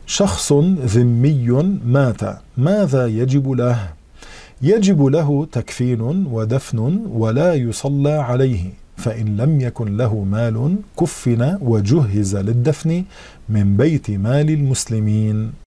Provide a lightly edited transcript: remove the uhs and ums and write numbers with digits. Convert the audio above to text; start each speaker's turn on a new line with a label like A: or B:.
A: شخص ذمي مات، ماذا يجب له؟ يجب له تكفين ودفن ولا يصلى عليه، فإن لم يكن له مال كفن وجهز للدفن من بيت مال المسلمين.